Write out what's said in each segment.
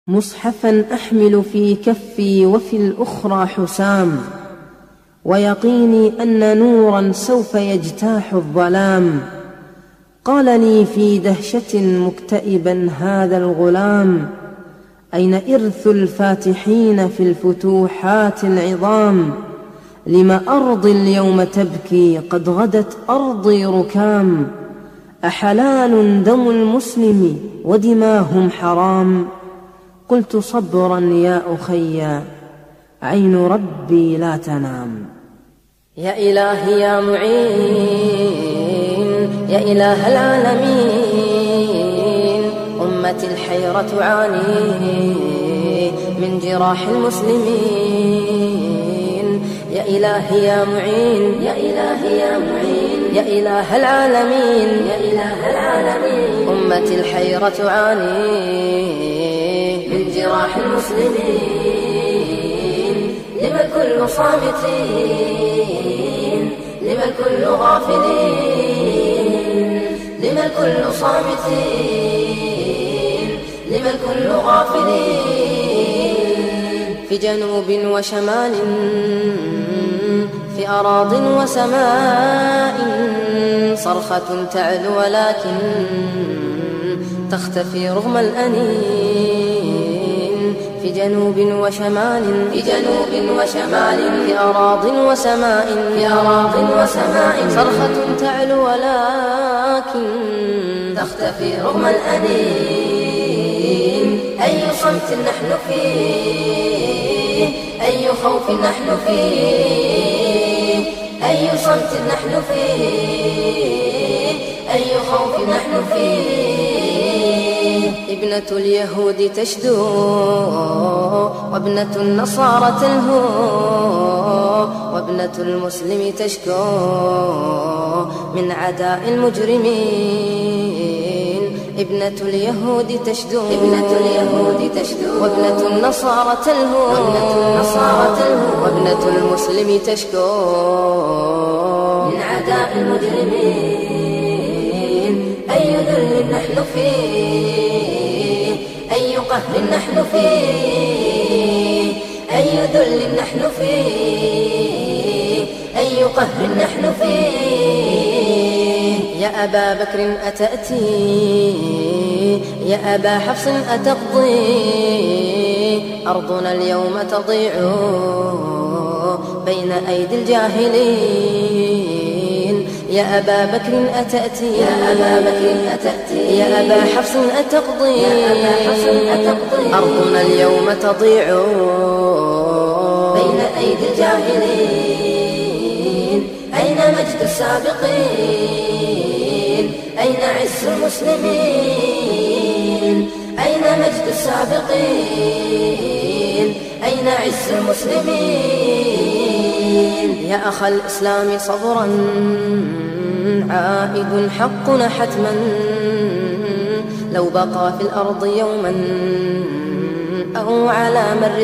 مصحفا أحمل في كفي وفي الأخرى حسام، ويقيني أن نورا سوف يجتاح الظلام. قال لي في دهشة مكتئبا هذا الغلام: أين إرث الفاتحين في الفتوحات العظام؟ لم أرضي اليوم تبكي قد غدت أرضي ركام؟ أحلال دم المسلم ودماهم حرام؟ قلت صبرا يا أخي عين ربي لا تنام. يا إلهي يا معين يا إله العالمين، أمتي الحيرة تعاني من جراح المسلمين. يا إلهي يا معين يا إلهي يا معين يا إله العالمين يا إله العالمين، أمتي الحيرة تعاني من جراح المسلمين. لما كل صامتين لما كل غافلين، لما كل صامتين لما كل غافلين. في جنوب وشمال في أراض وسماء صرخة تعلو ولكن تختفي رغم الأنين. في جنوب وشمال في جنوب وشمال في أراض وسماء في أراض وسماء صرخة تعلو ولكن تختفي رغم الأنين. أي صمت نحن فيه أي خوف نحن فيه أي صمت نحن فيه أي خوف نحن فيه. ابنة اليهود تشدو وابنة النصارى تلهو، وابنة المسلم تشكو من عداء المجرمين. ابنة اليهود تشدو ابنة اليهود تشدو وابنة النصارى تلهو وابنة النصارى تلهو، وابنة المسلم تشكو من عداء المجرمين. أي ذل نحن فيه أي قهر نحن فيه أي ذل نحن فيه أي قهر نحن فيه. يا أبا بكر أتأتي يا أبا حفص أتقضي، أرضنا اليوم تضيع بين أيدي الجاهلين. يا أبا بكر أتأتي يا أبا بكر أتأتي يا أبا حفص أتقضي، يا أبا حفص أتقضي، أرضنا اليوم تضيع بين أيدي الجاهلين. أين مجد السابقين أين عز المسلمين؟ أين مجد السابقين أين عز المسلمين؟ يا أخ الإسلام صبرا عائد حقنا حتما، لو بقى في الأرض يوما أو على مر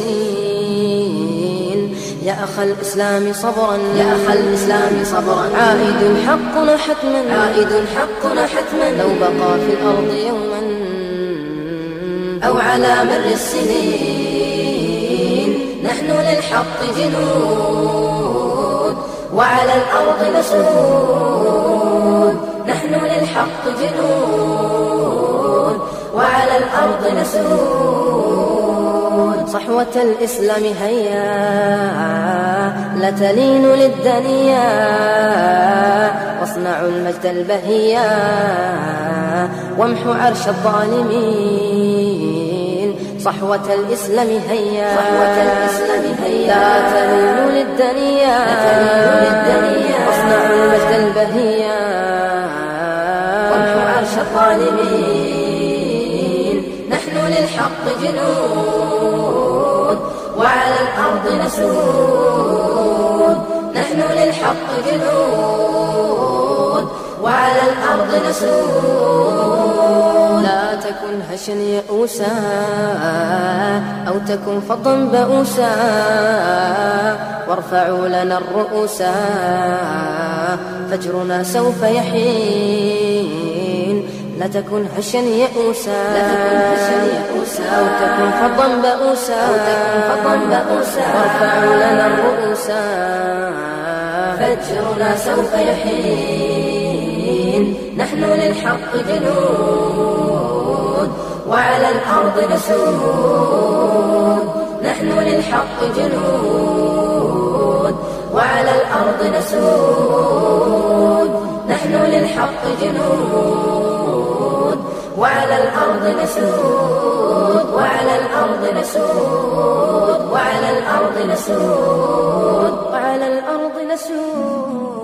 السنين. يا أخ الإسلام صبرا يا أخ الإسلام صبرا عائد حقنا حتما عائد حقنا حتما، لو بقى في الأرض يوما أو على مر السنين. نحن للحق جنود وعلى الأرض نسود، نحن للحق جنود وعلى الأرض نسود. صحوة الإسلام هيا لا تلين للدنيا، واصنعوا المجد البهيا وامحوا عرش الظالمين. صحوة الإسلام هيا صحوة الإسلام هيا لا تلين للدنيا، واصنعوا المجد البهيا وامحوا عرش الظالمين. نحن للحق جنود وعلى الأرض نسود، نحن للحق جنود وعلى الأرض نسود. لا تكن هشا يئوسا أو تكن فظا بؤوسا، وارفعوا لنا الرؤوس فجرنا سوف يحين. لا تكن هشا يئوسا أو تكن فظا بؤوسا وارفعوا لنا الرؤوسا. فجرنا سوف يحين، نحن للحق جنود وعلى الأرض نسود. نحن للحق جنود وعلى الأرض نسود. نحن للحق جنود وعلى الأرض نسود. وعلى الأرض نسود. وعلى الأرض نسود. وعلى الأرض نسود.